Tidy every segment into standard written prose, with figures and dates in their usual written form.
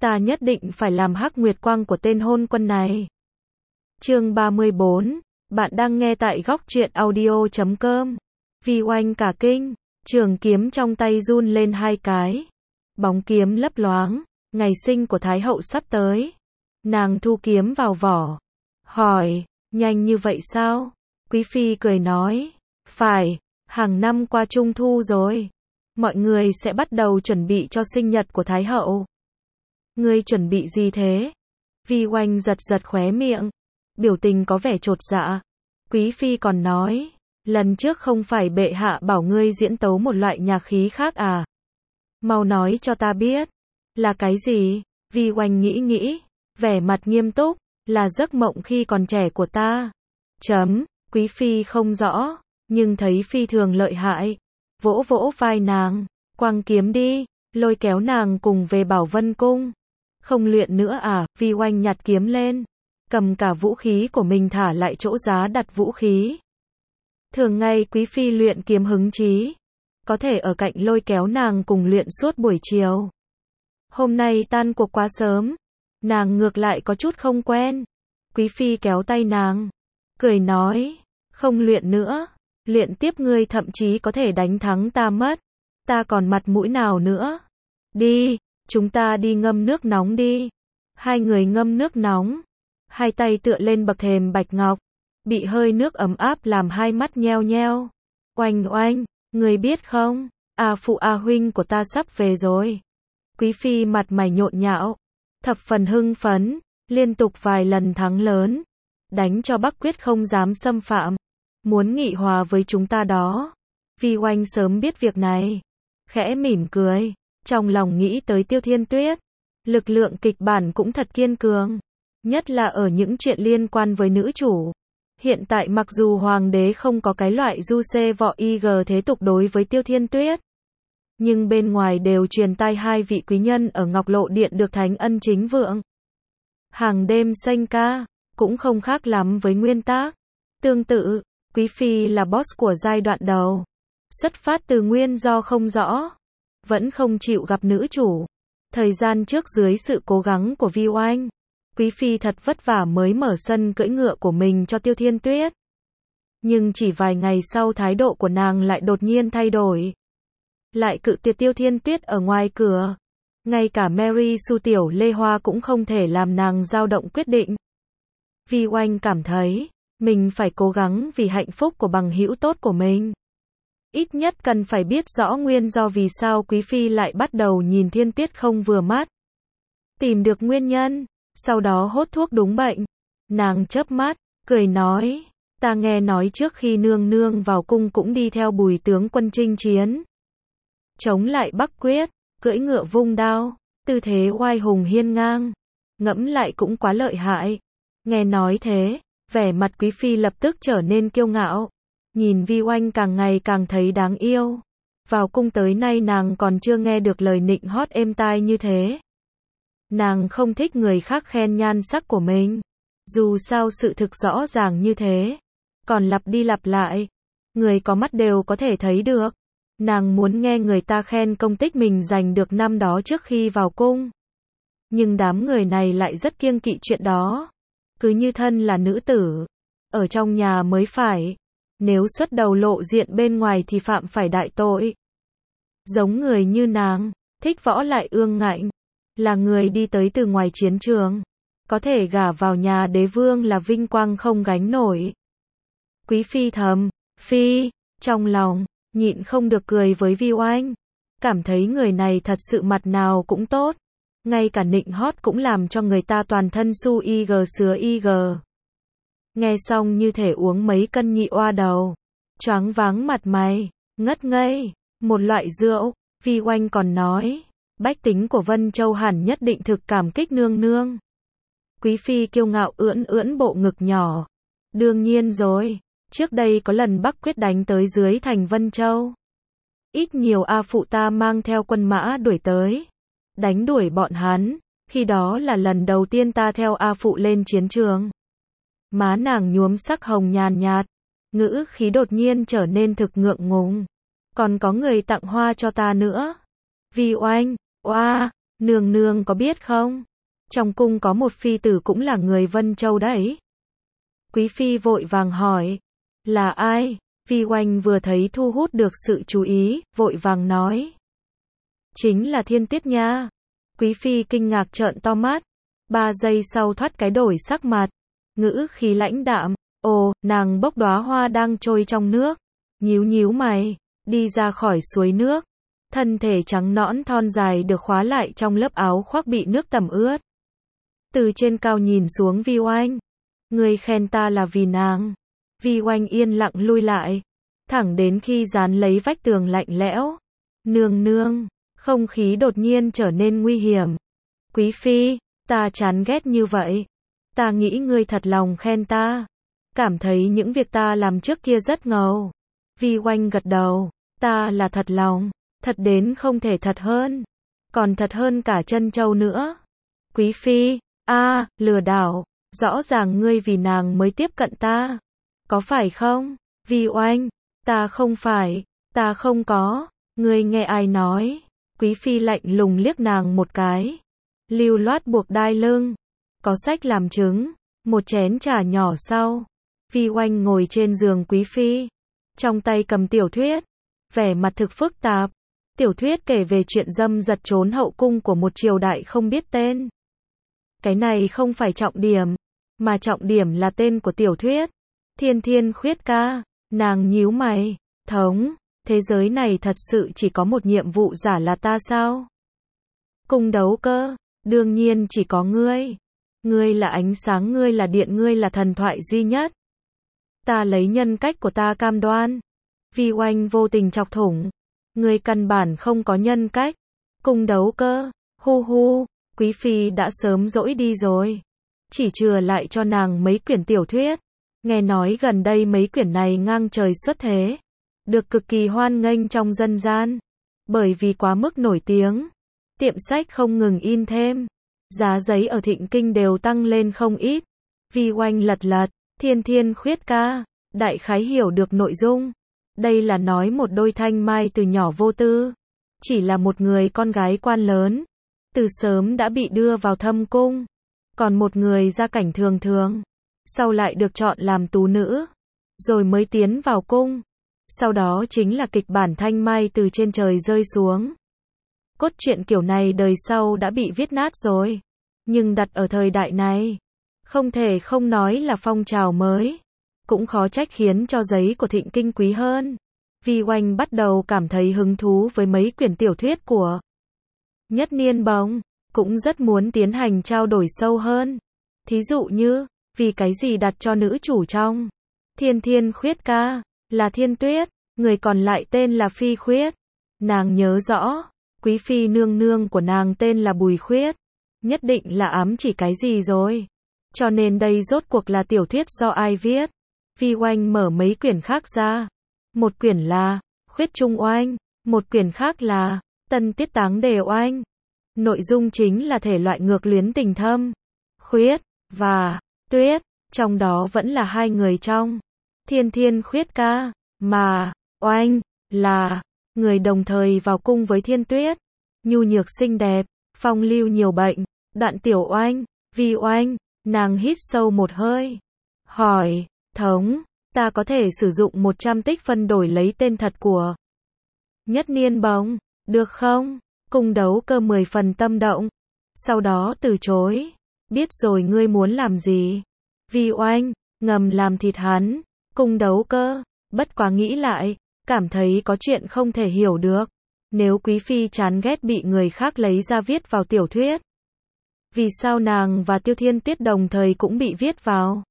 ta nhất định phải làm hắc nguyệt quang của tên hôn quân này. Chương 34, bạn đang nghe tại góc truyện audio.com. Vi Oanh cả kinh, trường kiếm trong tay run lên hai cái. Bóng kiếm lấp loáng, ngày sinh của Thái hậu sắp tới. Nàng thu kiếm vào vỏ, hỏi, nhanh như vậy sao? Quý phi cười nói, phải, hàng năm qua Trung thu rồi. Mọi người sẽ bắt đầu chuẩn bị cho sinh nhật của Thái hậu. Ngươi chuẩn bị gì thế? Vi Oanh giật giật khóe miệng, biểu tình có vẻ chột dạ. Quý phi còn nói, lần trước không phải bệ hạ bảo ngươi diễn tấu một loại nhạc khí khác à? Mau nói cho ta biết, là cái gì? Vi Oanh nghĩ, vẻ mặt nghiêm túc, là giấc mộng khi còn trẻ của ta. Quý phi không rõ, nhưng thấy phi thường lợi hại. Vỗ vỗ vai nàng, quăng kiếm đi, lôi kéo nàng cùng về Bảo Vân Cung. Không luyện nữa à? Vi Oanh nhặt kiếm lên, cầm cả vũ khí của mình thả lại chỗ giá đặt vũ khí. Thường ngày quý phi luyện kiếm hứng chí, có thể ở cạnh lôi kéo nàng cùng luyện suốt buổi chiều. Hôm nay tan cuộc quá sớm, nàng ngược lại có chút không quen. Quý phi kéo tay nàng, cười nói, không luyện nữa, luyện tiếp ngươi thậm chí có thể đánh thắng ta mất. Ta còn mặt mũi nào nữa? Đi, chúng ta đi ngâm nước nóng đi. Hai người ngâm nước nóng, hai tay tựa lên bậc thềm bạch ngọc, bị hơi nước ấm áp làm hai mắt nheo nheo. Oanh oanh, ngươi biết không, A phụ A huynh của ta sắp về rồi. Quý phi mặt mày nhộn nhạo, thập phần hưng phấn, liên tục vài lần thắng lớn, đánh cho Bắc Quyết không dám xâm phạm, muốn nghị hòa với chúng ta đó. Vi Oanh sớm biết việc này, khẽ mỉm cười, trong lòng nghĩ tới Tiêu Thiên Tuyết. Lực lượng kịch bản cũng thật kiên cường, nhất là ở những chuyện liên quan với nữ chủ. Hiện tại mặc dù hoàng đế không có cái loại du xê võ ig thế tục đối với Tiêu Thiên Tuyết, nhưng bên ngoài đều truyền tai hai vị quý nhân ở Ngọc Lộ Điện được thánh ân chính vượng. Hàng đêm sanh ca, cũng không khác lắm với nguyên tác. Tương tự, quý phi là boss của giai đoạn đầu, xuất phát từ nguyên do không rõ, vẫn không chịu gặp nữ chủ. Thời gian trước dưới sự cố gắng của Vi Oanh, quý phi thật vất vả mới mở sân cưỡi ngựa của mình cho Tiêu Thiên Tuyết. Nhưng chỉ vài ngày sau thái độ của nàng lại đột nhiên thay đổi. Lại cự tuyệt Tiêu Thiên Tuyết ở ngoài cửa. Ngay cả Mary Sue Tiểu Lê Hoa cũng không thể làm nàng dao động quyết định. Vi Oanh cảm thấy, mình phải cố gắng vì hạnh phúc của bằng hữu tốt của mình. Ít nhất cần phải biết rõ nguyên do vì sao quý phi lại bắt đầu nhìn Thiên Tuyết không vừa mắt. Tìm được nguyên nhân, sau đó hốt thuốc đúng bệnh. Nàng chớp mắt, cười nói, ta nghe nói trước khi nương nương vào cung cũng đi theo Bùi tướng quân chinh chiến, chống lại Bắc Quyết, cưỡi ngựa vung đao, tư thế oai hùng hiên ngang, ngẫm lại cũng quá lợi hại. Nghe nói thế, vẻ mặt quý phi lập tức trở nên kiêu ngạo, nhìn Vi Oanh càng ngày càng thấy đáng yêu. Vào cung tới nay nàng còn chưa nghe được lời nịnh hót êm tai như thế. Nàng không thích người khác khen nhan sắc của mình, dù sao sự thực rõ ràng như thế, còn lặp đi lặp lại, người có mắt đều có thể thấy được. Nàng muốn nghe người ta khen công tích mình giành được năm đó trước khi vào cung. Nhưng đám người này lại rất kiêng kỵ chuyện đó. Cứ như thân là nữ tử, ở trong nhà mới phải, nếu xuất đầu lộ diện bên ngoài thì phạm phải đại tội. Giống người như nàng, thích võ lại ương ngạnh, là người đi tới từ ngoài chiến trường, có thể gả vào nhà đế vương là vinh quang không gánh nổi. Quý phi thầm, phi, trong lòng, nhịn không được cười với Vi Oanh, cảm thấy người này thật sự mặt nào cũng tốt, ngay cả nịnh hót cũng làm cho người ta toàn thân su ig sứa ig. Nghe xong như thể uống mấy cân nhị oa đầu, choáng váng mặt mày, ngất ngây, một loại rượu. Vi Oanh còn nói, bách tính của Vân Châu hẳn nhất định thực cảm kích nương nương. Quý phi kiêu ngạo ưỡn ưỡn bộ ngực nhỏ, đương nhiên rồi, trước đây có lần Bắc Quyết đánh tới dưới thành Vân Châu, ít nhiều A phụ ta mang theo quân mã đuổi tới, đánh đuổi bọn hắn, khi đó là lần đầu tiên ta theo A phụ lên chiến trường. Má nàng nhuốm sắc hồng nhàn nhạt, ngữ khí đột nhiên trở nên thực ngượng ngùng. Còn có người tặng hoa cho ta nữa. Vi Oanh, oa, Nương nương có biết không? Trong cung có một phi tử cũng là người Vân Châu đấy. Quý phi vội vàng hỏi. Là ai? Vi Oanh vừa thấy thu hút được sự chú ý, vội vàng nói. Chính là Thiên Tuyết nha. Quý phi kinh ngạc trợn to mắt. 3 giây sau thoát cái đổi sắc mặt. Ngữ khí lãnh đạm. Ồ, nàng bốc đóa hoa đang trôi trong nước. Nhíu nhíu mày, đi ra khỏi suối nước. Thân thể trắng nõn thon dài được khóa lại trong lớp áo khoác bị nước tẩm ướt. Từ trên cao nhìn xuống Vi Oanh. Người khen ta là vì nàng. Vi Oanh yên lặng lui lại. Thẳng đến khi dán lấy vách tường lạnh lẽo. Nương nương, không khí đột nhiên trở nên nguy hiểm. Quý phi, ta chán ghét như vậy. Ta nghĩ ngươi thật lòng khen ta. Cảm thấy những việc ta làm trước kia rất ngầu. Vi Oanh gật đầu. Ta là thật lòng. Thật đến không thể thật hơn. Còn thật hơn cả chân châu nữa. Quý phi, lừa đảo. Rõ ràng ngươi vì nàng mới tiếp cận ta. Có phải không? Vi Oanh, ta không phải. Ta không có. Ngươi nghe ai nói? Quý phi lạnh lùng liếc nàng một cái. Lưu loát buộc đai lưng. Có sách làm chứng. Một chén trà nhỏ sau. Vi Oanh ngồi trên giường quý phi. Trong tay cầm tiểu thuyết. Vẻ mặt thực phức tạp. Tiểu thuyết kể về chuyện dâm dật trốn hậu cung của một triều đại không biết tên. Cái này không phải trọng điểm. Mà trọng điểm là tên của tiểu thuyết. Thiên Thiên Khuyết Ca. Nàng nhíu mày. Thống, thế giới này thật sự chỉ có một nhiệm vụ giả là ta sao? Cung Đấu Cơ. Đương nhiên chỉ có ngươi. Ngươi là ánh sáng, ngươi là điện, ngươi là thần thoại duy nhất. Ta lấy nhân cách của ta cam đoan. Vi Oanh vô tình chọc thủng. Ngươi căn bản không có nhân cách. Cung Đấu Cơ. Hu hu. Quý phi đã sớm dỗi đi rồi. Chỉ chừa lại cho nàng mấy quyển tiểu thuyết. Nghe nói gần đây mấy quyển này ngang trời xuất thế. Được cực kỳ hoan nghênh trong dân gian. Bởi vì quá mức nổi tiếng. Tiệm sách không ngừng in thêm. Giá giấy ở Thịnh Kinh đều tăng lên không ít. Vi Oanh lật lật. Thiên Thiên Khuyết Ca. Đại khái hiểu được nội dung. Đây là nói một đôi thanh mai từ nhỏ vô tư. Chỉ là một người con gái quan lớn. Từ sớm đã bị đưa vào thâm cung. Còn một người gia cảnh thường thường. Sau lại được chọn làm tú nữ. Rồi mới tiến vào cung. Sau đó chính là kịch bản thanh mai từ trên trời rơi xuống. Cốt truyện kiểu này đời sau đã bị viết nát rồi. Nhưng đặt ở thời đại này. Không thể không nói là phong trào mới. Cũng khó trách khiến cho giấy của Thịnh Kinh quý hơn. Vi Oanh bắt đầu cảm thấy hứng thú với mấy quyển tiểu thuyết của Nhất Niên Bồng. Cũng rất muốn tiến hành trao đổi sâu hơn. Thí dụ như, vì cái gì đặt cho nữ chủ trong Thiên Thiên Khuyết Ca là Thiên Tuyết, người còn lại tên là Phi Khuyết. Nàng nhớ rõ, quý phi nương nương của nàng tên là Bùi Khuyết. Nhất định là ám chỉ cái gì rồi. Cho nên đây rốt cuộc là tiểu thuyết do ai viết. Vi Oanh mở mấy quyển khác ra. Một quyển là Khuyết Trung Oanh, một quyển khác là Tân Tiết Táng Đề Oanh. Nội dung chính là thể loại ngược luyến tình thâm. Khuyết và Tuyết, trong đó vẫn là hai người trong Thiên Thiên Khuyết Ca, mà Oanh là người đồng thời vào cung với Thiên Tuyết. Nhu nhược xinh đẹp, phong lưu nhiều bệnh. Đoạn tiểu Oanh, Vi Oanh, nàng hít sâu một hơi. Hỏi, thống, ta có thể sử dụng 100 tích phân đổi lấy tên thật của Nhất Niên Bồng, được không? Cung Đấu Cơ 10 phần tâm động. Sau đó từ chối. Biết rồi ngươi muốn làm gì? Vi Oanh, ngầm làm thịt hắn. Cung Đấu Cơ, bất quá nghĩ lại, cảm thấy có chuyện không thể hiểu được. Nếu quý phi chán ghét bị người khác lấy ra viết vào tiểu thuyết. Vì sao nàng và Tiêu Thiên Tuyết đồng thời cũng bị viết vào?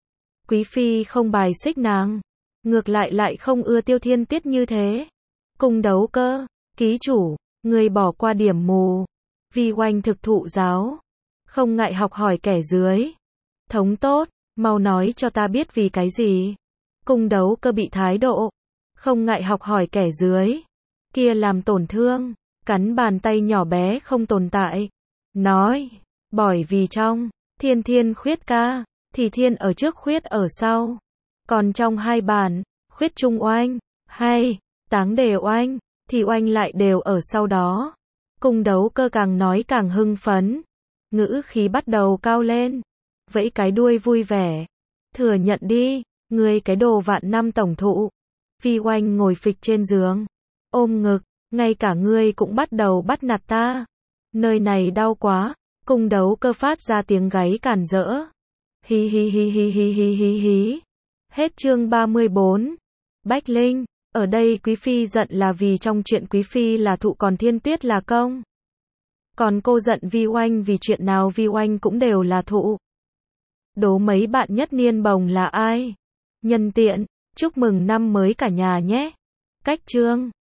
Quý phi không bài xích nàng. Ngược lại không ưa Tiêu Thiên Tuyết như thế. Cung Đấu Cơ, ký chủ, người bỏ qua điểm mù. Vi Oanh thực thụ giáo. Không ngại học hỏi kẻ dưới. Thống tốt, mau nói cho ta biết vì cái gì. Cung Đấu Cơ bị thái độ. Không ngại học hỏi kẻ dưới. Kia làm tổn thương. Cắn bàn tay nhỏ bé không tồn tại. Nói, bởi vì trong Thiên Thiên Khuyết Ca, thì thiên ở trước, khuyết ở sau. Còn trong hai bản, Khuyết Trung Oanh, hay Táng Đề Oanh, thì oanh lại đều ở sau đó. Cung đấu cơ càng nói càng hưng phấn. Ngữ khí bắt đầu cao lên. Vẫy cái đuôi vui vẻ. Thừa nhận đi, ngươi cái đồ vạn năm tổng thụ. Vi Oanh ngồi phịch trên giường. Ôm ngực, ngay cả ngươi cũng bắt đầu bắt nạt ta. Nơi này đau quá. Cung đấu cơ phát ra tiếng gáy cản rỡ. Hi hi hi hi hi hi hi hi. Hết chương 34. Bách Linh, ở đây Quý Phi giận là vì trong chuyện Quý Phi là thụ còn Thiên Tuyết là công. Còn cô giận Vi Oanh vì chuyện nào Vi Oanh cũng đều là thụ. Đố mấy bạn nhất niên bồng là ai? Nhân tiện, chúc mừng năm mới cả nhà nhé. Cách chương